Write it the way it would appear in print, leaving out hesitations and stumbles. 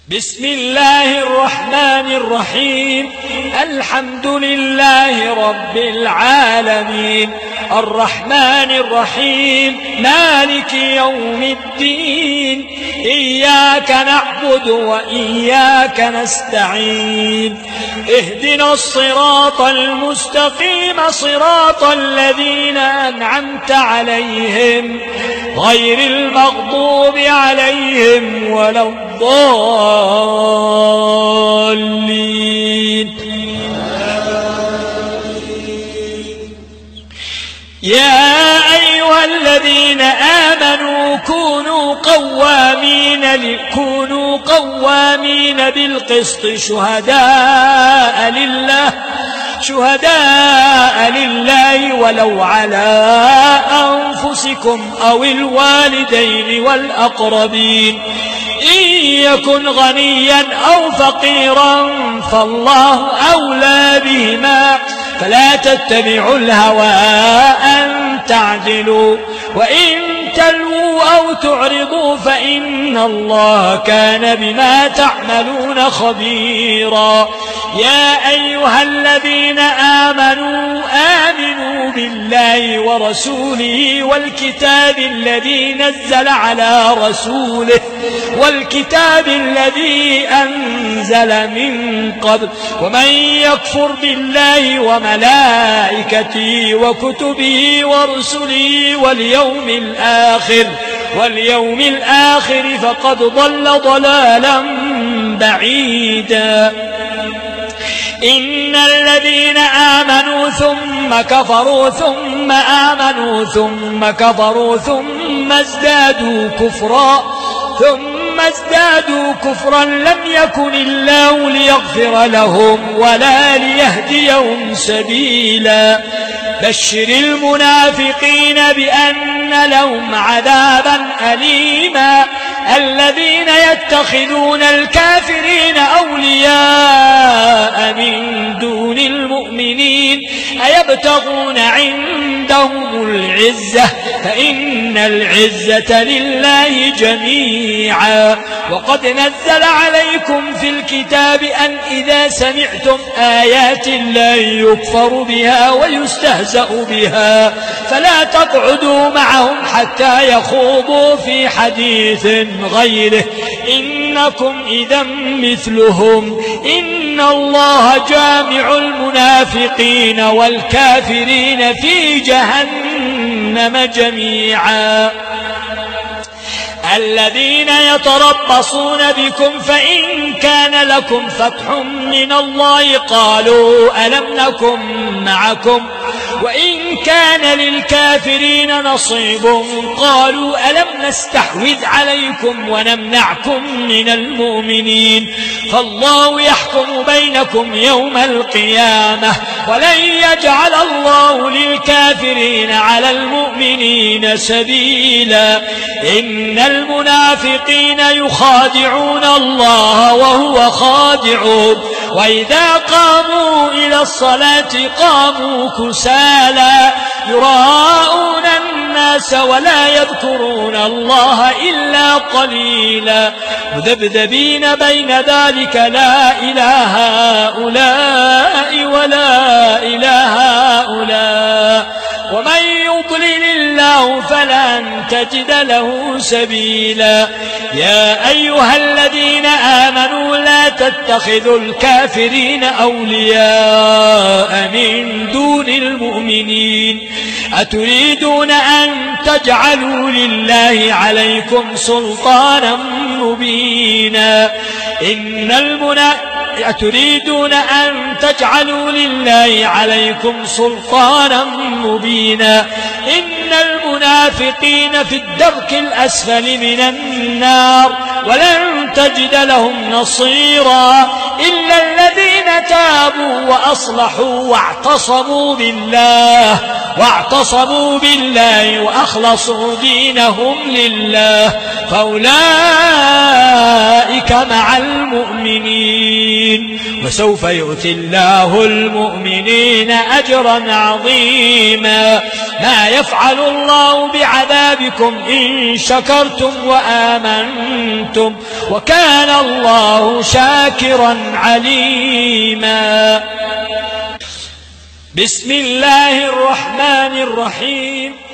بسم الله الرحمن الرحيم. الحمد لله رب العالمين، الرحمن الرحيم، مالك يوم الدين، إياك نعبد وإياك نستعين، اهدنا الصراط المستقيم، صراط الذين أنعمت عليهم غير المغضوب عليهم ولا الضالين. يا أيها الذين آمنوا كونوا قوامين بالقسط شهداء لله ولو على أنفسكم أو الوالدين والأقربين، إن يكن غنيا أو فقيرا فالله أولى بهما، فلا تتبعوا الهوى أن تعدلوا، وإن تلووا أو تعرضوا فإن الله كان بما تعملون خبيرا. يا أيها الذين آمنوا بالله ورسوله والكتاب الذي نزل على رسوله والكتاب الذي أنزل من قبل، ومن يكفر بالله وملائكته وكتبه ورسله واليوم الآخر فقد ضل ضلالا بعيدا. إن الذين آمنوا ثم كفروا ثم آمنوا ثم كفروا ثم ازدادوا كفرا لم يكن الله ليغفر لهم ولا ليهديهم سبيلا. بشر المنافقين بأن لهم عذابا أليما. الذين يتخذون الكافرين أولياء من دون المؤمنين أيبتغون عندهم العزة فإن العزة لله جميعا. وقد نزل عليكم في الكتاب أن إذا سمعتم آيات الله يكفر بها ويستهزأ بها فلا تقعدوا معهم حتى يخوضوا في حديث غيره إنكم إذا مثلهم. إن الله جامع المنافقين والكافرين في جهنم جميعا. الذين يتربصون بكم فإن كان لكم فتح من الله قالوا ألم نكن معكم، وإن كان للكافرين نصيب قالوا ألم نستحوذ عليكم ونمنعكم من المؤمنين. فالله يحكم بينكم يوم القيامة ولن يجعل الله للكافرين على المؤمنين سبيلا. إن المنافقين يخادعون الله وهو خادعهم وإذا قاموا إلى الصلاة قاموا كسالى يراءون الناس ولا يذكرون الله إلا قليلا مذبذبين بين ذلك لا إله هؤلاء ولا إله هؤلاء ومن يضلل الله فلن تجد له سبيلا. يا أيها الذين آمنوا لا تتخذوا الكافرين أولياء من دون المؤمنين أتريدون أن تجعلوا لله عليكم سلطانا مبينا. أتريدون أن تجعلوا لله عليكم سلطانا مبينا. إن المنافقين في الدرك الأسفل من النار ولن تجد لهم نصيرا إلا الذين تابوا وأصلحوا واعتصموا بالله وأخلصوا دينهم لله فأولئك مع المؤمنين فسوف يؤتي الله المؤمنين أجرا عظيما. ما يفعل الله بعذابكم إن شكرتم وآمنتم وكان الله شاكرا عليما. بسم الله الرحمن الرحيم.